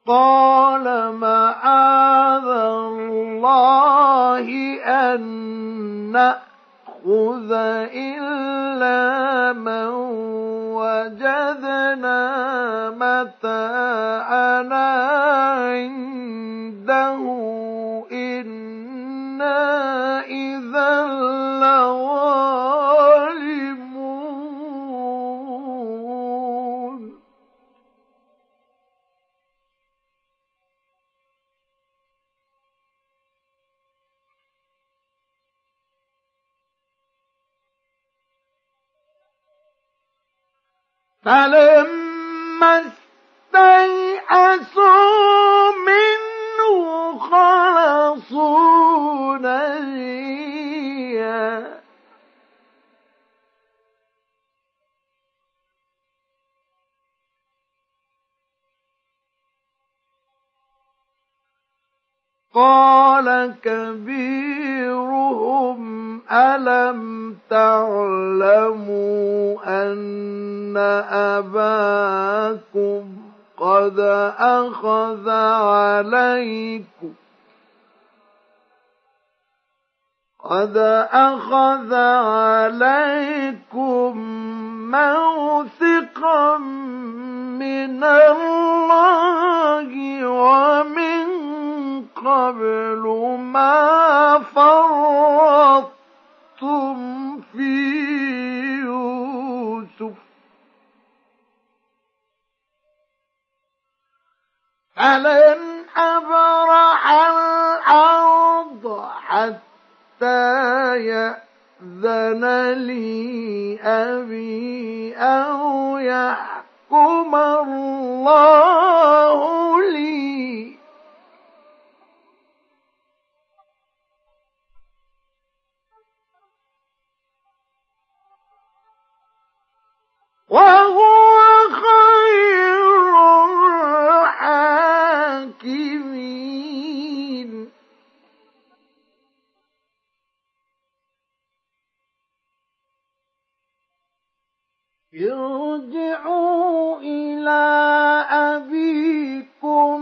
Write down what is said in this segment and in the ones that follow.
قَالَ مَعَاذَ اللَّهِ أَن نَّأْخُذَ إِلَّا مَن وَجَدْنَا مَتَاعَنَا عِندَهُ إِنَّا إِذًا لَّظَالِمُونَ فَلَمَّا اسْتَيْأَسُوا مِنْهُ خَلَصُوا نَجِيًّا قَالَ كَبِيرُهُمْ أَلَمْ تَعْلَمُوا أَنَّ أَبَاكُمْ قَدْ أَخَذَ عَلَيْكُمْ مَوْثِقًا مِّنَ اللَّهِ وَمِن قَبْلُ مَا فَرَّطتُمْ فِي يُوسُفَ فَلَنْ أَبْرَحَ الْأَرْضَ حَتَّىٰ يَأْذَنَ لِي أَبِي أَوْ يَحْكُمَ اللَّهُ لِي وَهُوَ خَيْرُ الْحَاكِمِينَ ارْجِعُوا إِلَىٰ أَبِيكُمْ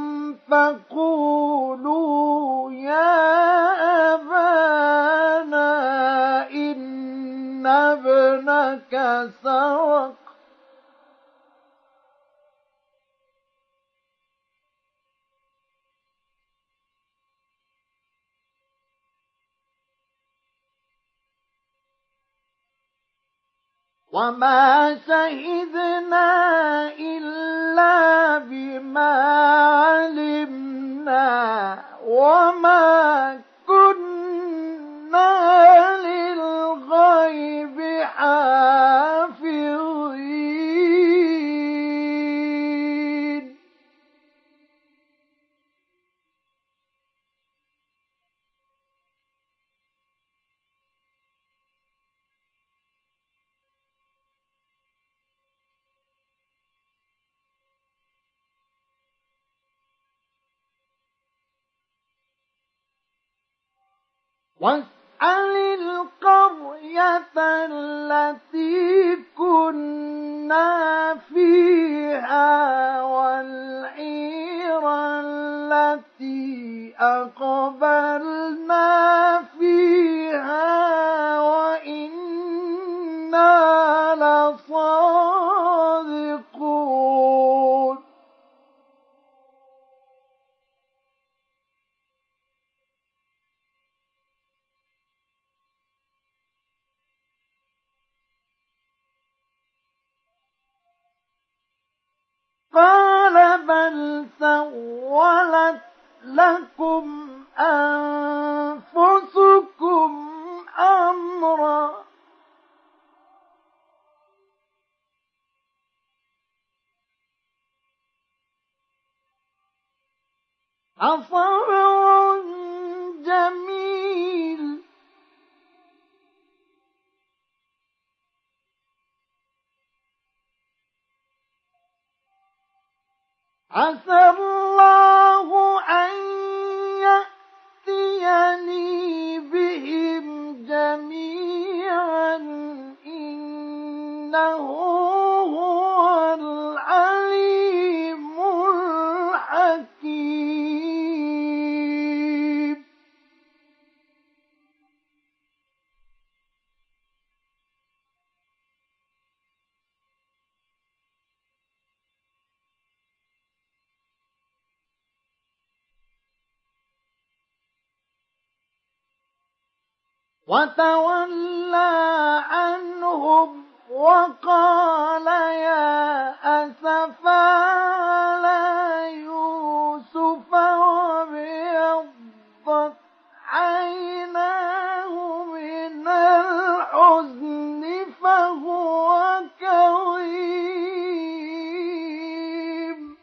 فَقُولُوا يَا أَبَانَا إِنَّ ابْنَكَ سَرَقَ وَمَا شَهِدْنَا إِلَّا بِمَا عَلِمْنَا وَمَا كُنَّا لِلْغَيْبِ حَافِظِينَ وَاسْأَلِ الْقَرْيَةَ الَّتِي كُنَّا فِيهَا وَالْعِيرَ الَّتِي أَقْبَلْنَا فِيهَا وَإِنَّا لَصَادِقُونَ قَالَ بَلْ سَوَّلَتْ لَكُمْ أَنفُسُكُمْ أَمْرًا فَصَبْرٌ جَمِيلٌ عَسَى اللَّهُ أَن يَأْتِيَنِي بِهِمْ جَمِيعًا إِنَّهُ هُوَ الْعَلِيمُ الْحَكِيمُ وتولى عنهم وقال يا أسفى على يوسف وابيضت عيناه من الحزن فهو كظيم.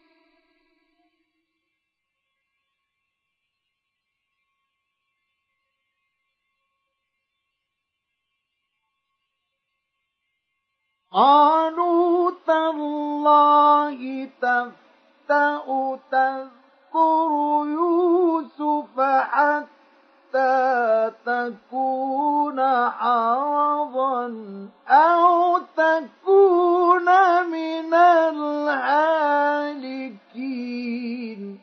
قالوا تالله تفتأ تذكر يوسف حتى تكون حرضا أو تكون من الهالكين.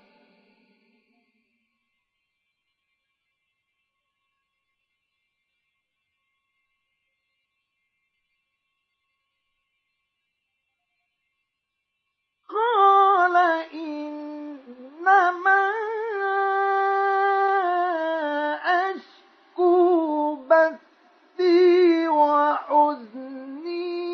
قال إنما أشكو بثي وحزني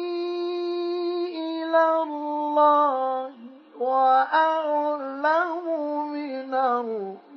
إلى الله وأعلم من الله